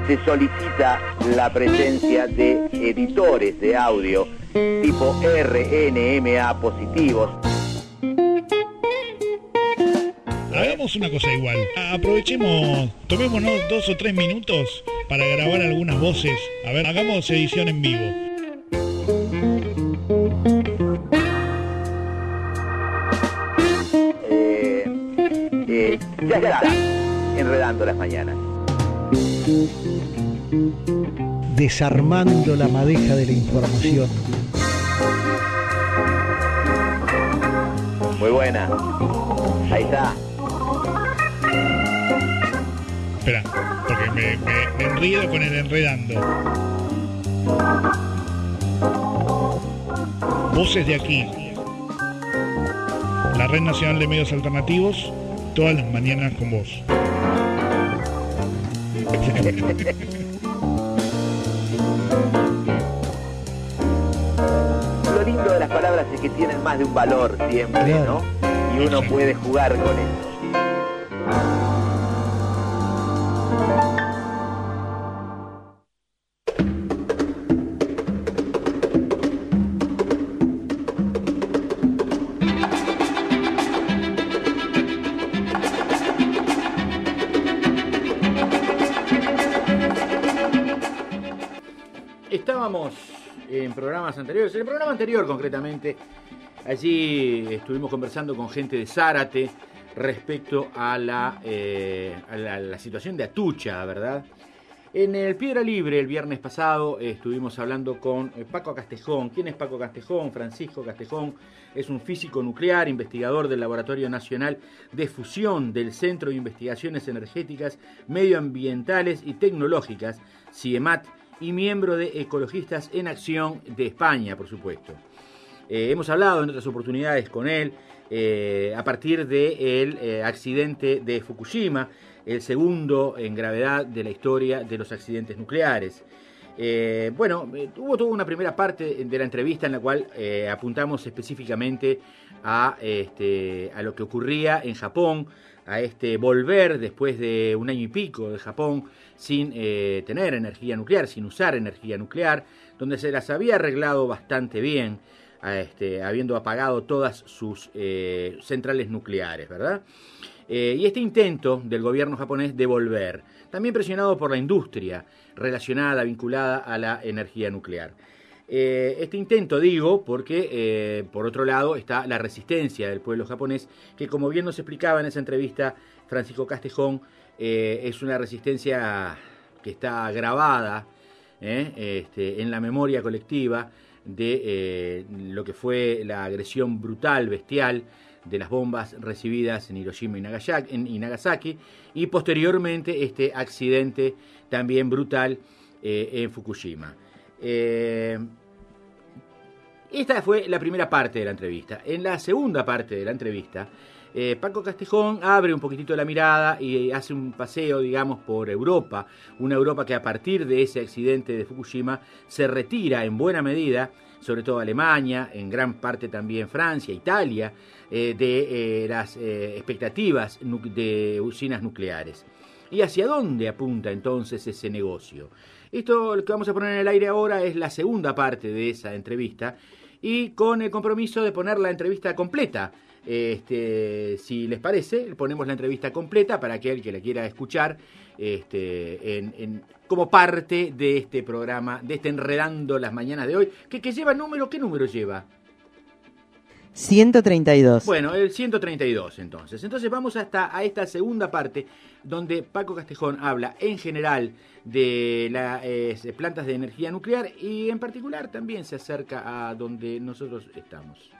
se solicita la presencia de editores de audio tipo RNMA positivos. Hagamos una cosa igual. Aprovechemos, tomémonos 2 o 3 minutos para grabar algunas voces. A ver, hagamos edición en vivo. Ya está, enredando las mañanas. Desarmando la madeja de la información. Muy buena. Ahí está. Espera, porque me enredo con el enredando. Voces de aquí. La Red Nacional de Medios Alternativos, todas las mañanas con vos. Lo lindo de las palabras es que tienen más de un valor siempre, claro, ¿no? Y uno puede jugar con eso. Estábamos en programas anteriores, en el programa anterior concretamente, allí estuvimos conversando con gente de Zárate respecto a la situación de Atucha, ¿verdad? En el Piedra Libre, el viernes pasado, estuvimos hablando con Paco Castejón. ¿Quién es Paco Castejón? Francisco Castejón es un físico nuclear, investigador del Laboratorio Nacional de Fusión del Centro de Investigaciones Energéticas, Medioambientales y Tecnológicas, CIEMAT, y miembro de Ecologistas en Acción de España, por supuesto. Hemos hablado en otras oportunidades con él a partir del accidente de Fukushima, el segundo en gravedad de la historia de los accidentes nucleares. Hubo toda una primera parte de la entrevista en la cual apuntamos específicamente a lo que ocurría en Japón, a volver después de un año y pico de Japón sin tener energía nuclear, sin usar energía nuclear, donde se las había arreglado bastante bien, habiendo apagado todas sus centrales nucleares, ¿verdad? Y este intento del gobierno japonés de volver, también presionado por la industria relacionada, vinculada a la energía nuclear. Este intento, digo, porque por otro lado está la resistencia del pueblo japonés, que como bien nos explicaba en esa entrevista Francisco Castejón, es una resistencia que está grabada en la memoria colectiva de lo que fue la agresión brutal, bestial, de las bombas recibidas en Hiroshima y Nagasaki, y posteriormente este accidente también brutal en Fukushima. Esta fue la primera parte de la entrevista. En la segunda parte de la entrevista, Paco Castejón abre un poquitito la mirada y hace un paseo, digamos, por Europa, una Europa que a partir de ese accidente de Fukushima se retira en buena medida, sobre todo Alemania, en gran parte también Francia, Italia, de las expectativas de usinas nucleares. ¿Y hacia dónde apunta entonces ese negocio? Esto, lo que vamos a poner en el aire ahora, es la segunda parte de esa entrevista, y con el compromiso de poner la entrevista completa. Si les parece, ponemos la entrevista completa para aquel que la quiera escuchar como parte de este programa, de Enredando las Mañanas de hoy, que lleva número. ¿Qué número lleva? 132. Bueno, el 132 entonces. Entonces vamos a esta segunda parte donde Paco Castejón habla en general de las plantas de energía nuclear y en particular también se acerca a donde nosotros estamos.